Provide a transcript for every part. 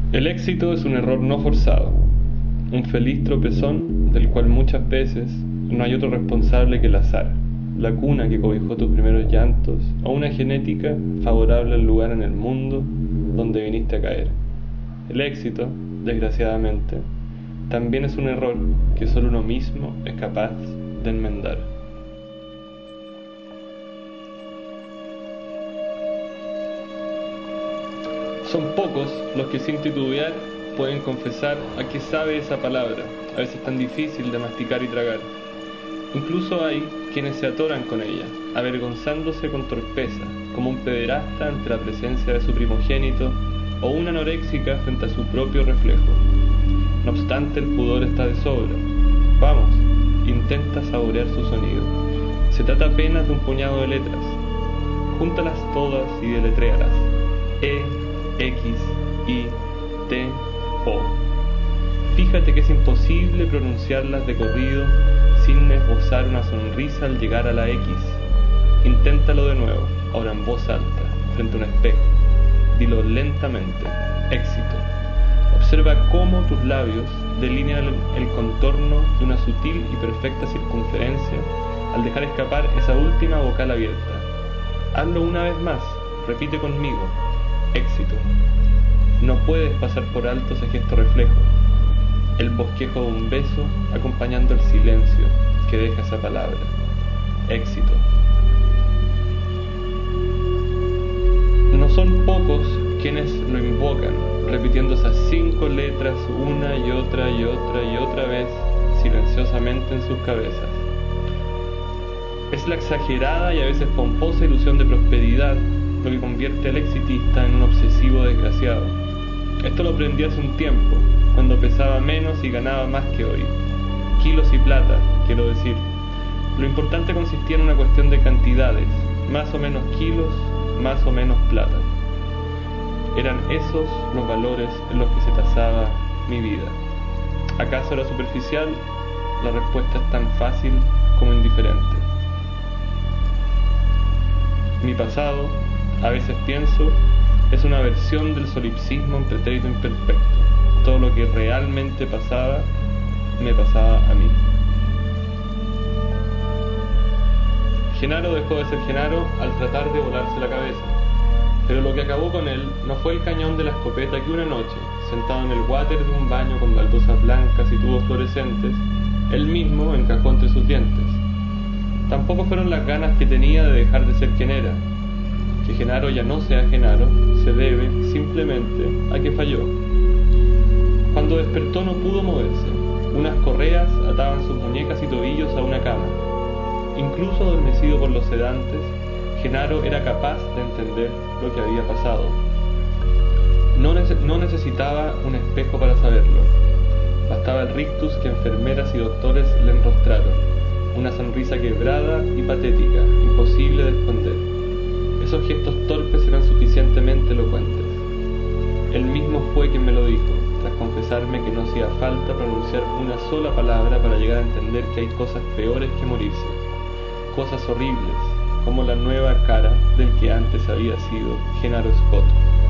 El éxito es un error no forzado, un feliz tropezón del cual muchas veces no hay otro responsable que el azar, la cuna que cobijó tus primeros llantos o una genética favorable al lugar en el mundo donde viniste a caer. El éxito, desgraciadamente, también es un error que solo uno mismo es capaz de enmendar. Son pocos los que sin titubear pueden confesar a qué sabe esa palabra, a veces tan difícil de masticar y tragar. Incluso hay quienes se atoran con ella, avergonzándose con torpeza, como un pederasta ante la presencia de su primogénito o una anoréxica frente a su propio reflejo. No obstante, el pudor está de sobra. Vamos, intenta saborear su sonido. Se trata apenas de un puñado de letras. Júntalas todas y deletréalas. E, X, I, T, O. Fíjate que es imposible pronunciarlas de corrido sin esbozar una sonrisa al llegar a la X. Inténtalo de nuevo, ahora en voz alta, frente a un espejo. Dilo lentamente, éxito. Observa cómo tus labios delinean el contorno de una sutil y perfecta circunferencia al dejar escapar esa última vocal abierta. Hazlo una vez más, repite conmigo, éxito. No puedes pasar por alto ese gesto reflejo, el bosquejo de un beso acompañando el silencio que deja esa palabra, éxito. No son pocos quienes lo invocan, repitiendo esas 5 letras una y otra y otra y otra vez silenciosamente en sus cabezas. Es la exagerada y a veces pomposa ilusión de prosperidad lo que convierte al exitista en un obsesivo desgraciado. Esto lo aprendí hace un tiempo, cuando pesaba menos y ganaba más que hoy. Kilos y plata, quiero decir. Lo importante consistía en una cuestión de cantidades, más o menos kilos, más o menos plata. Eran esos los valores en los que se tasaba mi vida. ¿Acaso era superficial? La respuesta es tan fácil como indiferente. Mi pasado, a veces pienso, es una versión del solipsismo en pretérito imperfecto. Todo lo que realmente pasaba, me pasaba a mí. Genaro dejó de ser Genaro al tratar de volarse la cabeza. Pero lo que acabó con él no fue el cañón de la escopeta que una noche, sentado en el water de un baño con baldosas blancas y tubos fluorescentes, él mismo encajó entre sus dientes. Tampoco fueron las ganas que tenía de dejar de ser quien era. Que Genaro ya no sea Genaro se debe simplemente a que falló. Cuando despertó no pudo moverse. Unas correas ataban sus muñecas y tobillos a una cama. Incluso adormecido por los sedantes, Genaro era capaz de entender lo que había pasado. No necesitaba un espejo para saberlo. Bastaba el rictus que enfermeras y doctores le enrostraron, una sonrisa quebrada y patética, imposible de esconder. Esos gestos torpes eran suficientemente elocuentes. Él mismo fue quien me lo dijo, tras confesarme que no hacía falta pronunciar una sola palabra para llegar a entender que hay cosas peores que morirse, cosas horribles, como la nueva cara del que antes había sido Genaro Scott.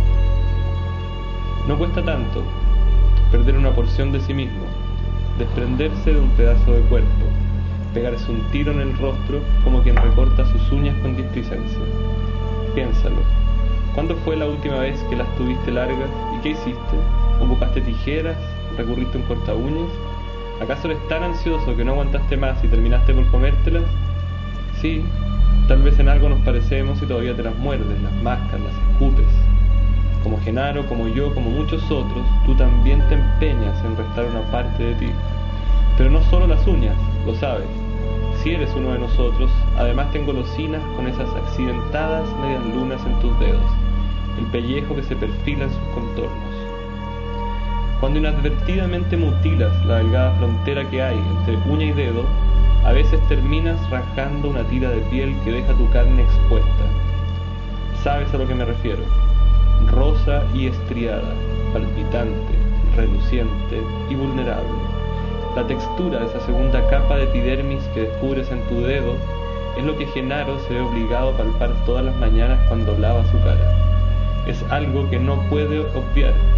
No cuesta tanto perder una porción de sí mismo, desprenderse de un pedazo de cuerpo, pegarse un tiro en el rostro como quien recorta sus uñas con displicencia. Piénsalo. ¿Cuándo fue la última vez que las tuviste largas y qué hiciste? ¿Ocupaste tijeras? ¿Recurriste a un corta uñas? ¿Acaso eres tan ansioso que no aguantaste más y terminaste por comértelas? Sí, tal vez en algo nos parecemos y todavía te las muerdes, las mascas, las escupes. Como Genaro, como yo, como muchos otros, tú también te empeñas en restar una parte de ti. Pero no solo las uñas, lo sabes. Si eres uno de nosotros, además te engolosinas con esas accidentadas medias lunas en tus dedos, el pellejo que se perfila en sus contornos. Cuando inadvertidamente mutilas la delgada frontera que hay entre uña y dedo, a veces terminas rasgando una tira de piel que deja tu carne expuesta. ¿Sabes a lo que me refiero? Rosa y estriada, palpitante, reluciente y vulnerable. La textura de esa segunda capa de epidermis que descubres en tu dedo es lo que Genaro se ve obligado a palpar todas las mañanas cuando lava su cara. Es algo que no puede obviar.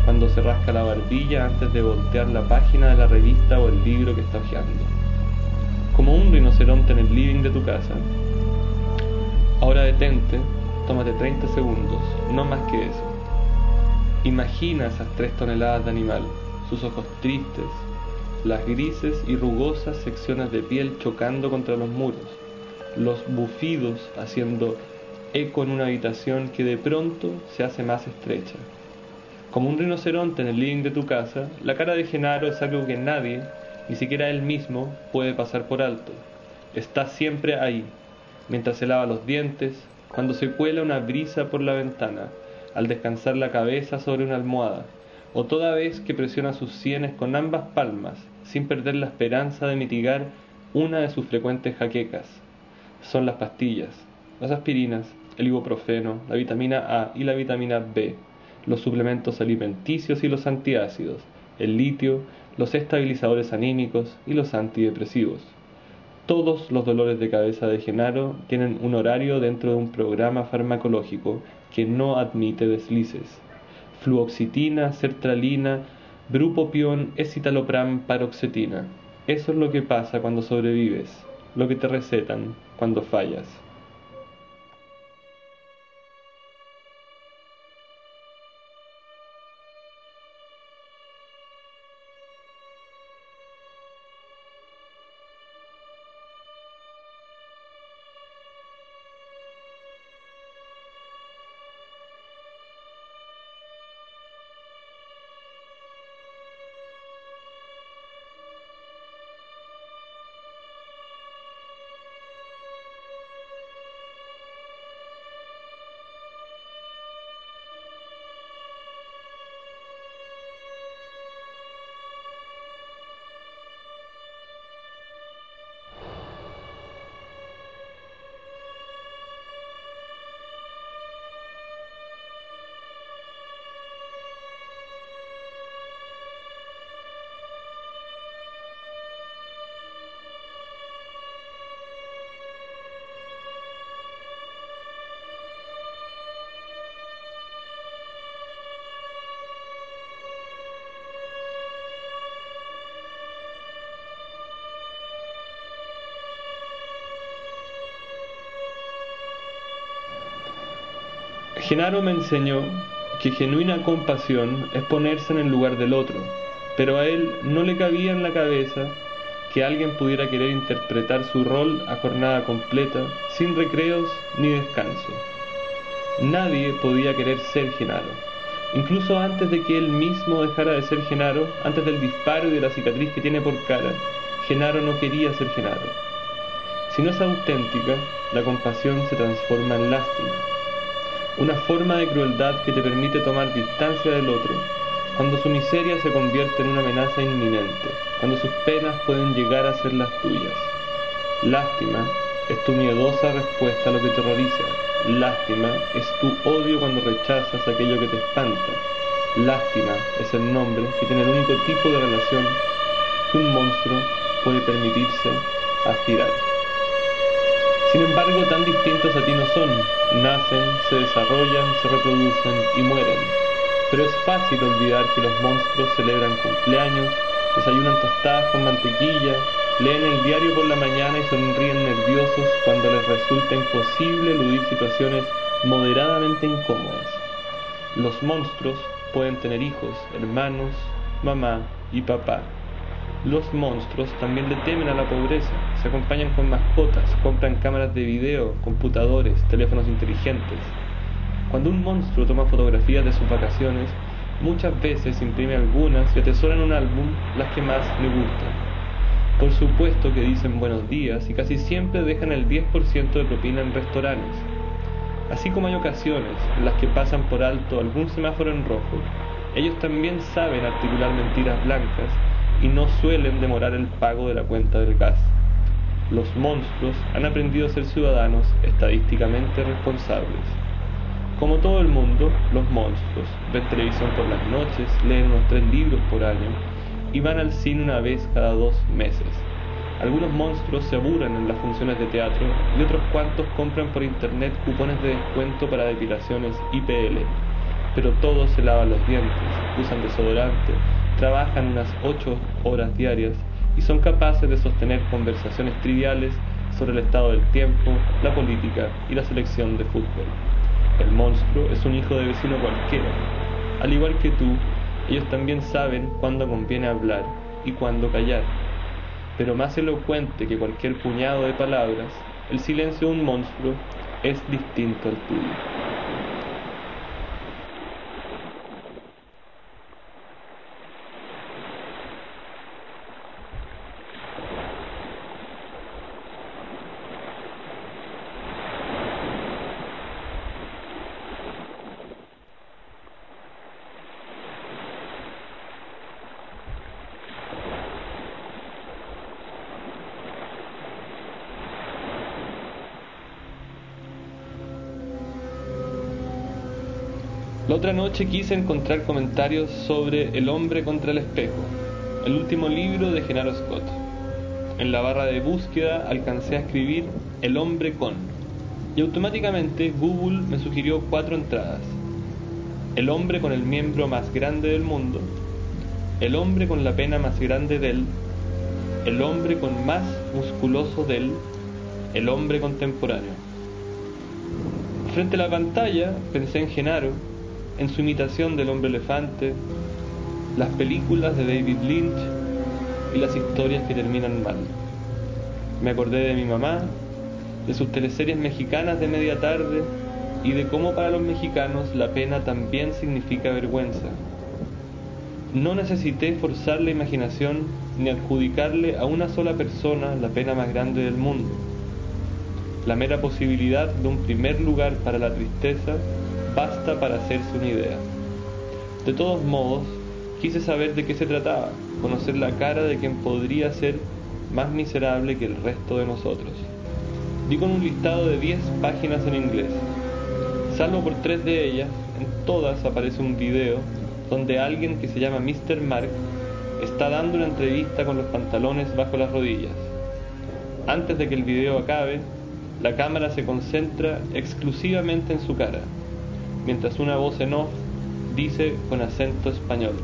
cuando se rasca la barbilla antes de voltear la página de la revista o el libro que está hojeando. Como un rinoceronte en el living de tu casa. Ahora detente, tómate 30 segundos, no más que eso. Imagina esas 3 toneladas de animal, sus ojos tristes, las grises y rugosas secciones de piel chocando contra los muros, los bufidos haciendo eco en una habitación que de pronto se hace más estrecha. Como un rinoceronte en el living de tu casa, la cara de Genaro es algo que nadie, ni siquiera él mismo, puede pasar por alto. Está siempre ahí, mientras se lava los dientes, cuando se cuela una brisa por la ventana, al descansar la cabeza sobre una almohada, o toda vez que presiona sus sienes con ambas palmas, sin perder la esperanza de mitigar una de sus frecuentes jaquecas. Son las pastillas, las aspirinas, el ibuprofeno, la vitamina A y la vitamina B, los suplementos alimenticios y los antiácidos, el litio, los estabilizadores anímicos y los antidepresivos. Todos los dolores de cabeza de Genaro tienen un horario dentro de un programa farmacológico que no admite deslices. Fluoxetina, sertralina, bupropión, escitalopram, paroxetina. Eso es lo que pasa cuando sobrevives, lo que te recetan cuando fallas. Genaro me enseñó que genuina compasión es ponerse en el lugar del otro, pero a él no le cabía en la cabeza que alguien pudiera querer interpretar su rol a jornada completa, sin recreos ni descanso. Nadie podía querer ser Genaro. Incluso antes de que él mismo dejara de ser Genaro, antes del disparo y de la cicatriz que tiene por cara, Genaro no quería ser Genaro. Si no es auténtica, la compasión se transforma en lástima. Una forma de crueldad que te permite tomar distancia del otro, cuando su miseria se convierte en una amenaza inminente, cuando sus penas pueden llegar a ser las tuyas. Lástima es tu miedosa respuesta a lo que te horroriza. Lástima es tu odio cuando rechazas aquello que te espanta. Lástima es el nombre que tiene el único tipo de relación que un monstruo puede permitirse aspirar. Sin embargo, tan distintos a ti no son. Nacen, se desarrollan, se reproducen y mueren. Pero es fácil olvidar que los monstruos celebran cumpleaños, desayunan tostadas con mantequilla, leen el diario por la mañana y sonríen nerviosos cuando les resulta imposible eludir situaciones moderadamente incómodas. Los monstruos pueden tener hijos, hermanos, mamá y papá. Los monstruos también le temen a la pobreza, se acompañan con mascotas, compran cámaras de video, computadores, teléfonos inteligentes. Cuando un monstruo toma fotografías de sus vacaciones, muchas veces imprime algunas y atesora en un álbum las que más le gustan. Por supuesto que dicen buenos días y casi siempre dejan el 10% de propina en restaurantes. Así como hay ocasiones en las que pasan por alto algún semáforo en rojo, ellos también saben articular mentiras blancas y no suelen demorar el pago de la cuenta del gas. Los monstruos han aprendido a ser ciudadanos estadísticamente responsables. Como todo el mundo, los monstruos ven televisión por las noches, leen unos 3 libros por año y van al cine una vez cada 2 meses. Algunos monstruos se aburren en las funciones de teatro y otros cuantos compran por internet cupones de descuento para depilaciones IPL. Pero todos se lavan los dientes, usan desodorante, trabajan unas 8 horas diarias y son capaces de sostener conversaciones triviales sobre el estado del tiempo, la política y la selección de fútbol. El monstruo es un hijo de vecino cualquiera. Al igual que tú, ellos también saben cuándo conviene hablar y cuándo callar. Pero más elocuente que cualquier puñado de palabras, el silencio de un monstruo es distinto al tuyo. La otra noche quise encontrar comentarios sobre El hombre contra el espejo, el último libro de Genaro Scott. En la barra de búsqueda alcancé a escribir El hombre con, y automáticamente Google me sugirió 4 entradas. El hombre con el miembro más grande del mundo, el hombre con la pena más grande de él, el hombre con más musculoso de él, el hombre contemporáneo. Frente a la pantalla pensé en Genaro, en su imitación del hombre elefante, las películas de David Lynch y las historias que terminan mal. Me acordé de mi mamá, de sus teleseries mexicanas de media tarde y de cómo para los mexicanos la pena también significa vergüenza. No necesité forzar la imaginación ni adjudicarle a una sola persona la pena más grande del mundo. La mera posibilidad de un primer lugar para la tristeza basta para hacerse una idea. De todos modos, quise saber de qué se trataba, conocer la cara de quien podría ser más miserable que el resto de nosotros. Di con un listado de 10 páginas en inglés. Salvo por 3 de ellas, en todas aparece un video donde alguien que se llama Mr. Mark está dando una entrevista con los pantalones bajo las rodillas. Antes de que el video acabe, la cámara se concentra exclusivamente en su cara, mientras una voz en off dice con acento español: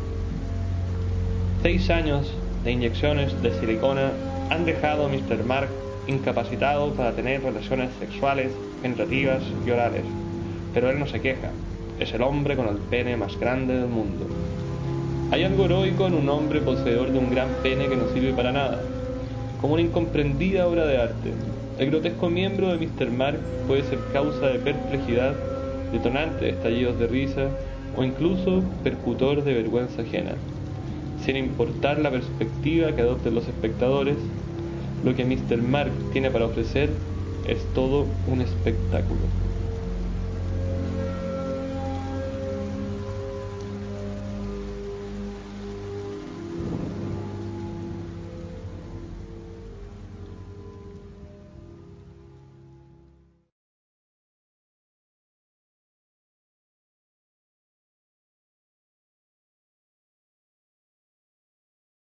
6 años de inyecciones de silicona han dejado a Mr. Mark incapacitado para tener relaciones sexuales, penetrativas y orales. Pero él no se queja. Es el hombre con el pene más grande del mundo. Hay algo heroico en un hombre poseedor de un gran pene que no sirve para nada, como una incomprendida obra de arte. El grotesco miembro de Mr. Mark puede ser causa de perplejidad, detonante de estallidos de risa o incluso percutor de vergüenza ajena. Sin importar la perspectiva que adopten los espectadores, lo que Mr. Mark tiene para ofrecer es todo un espectáculo.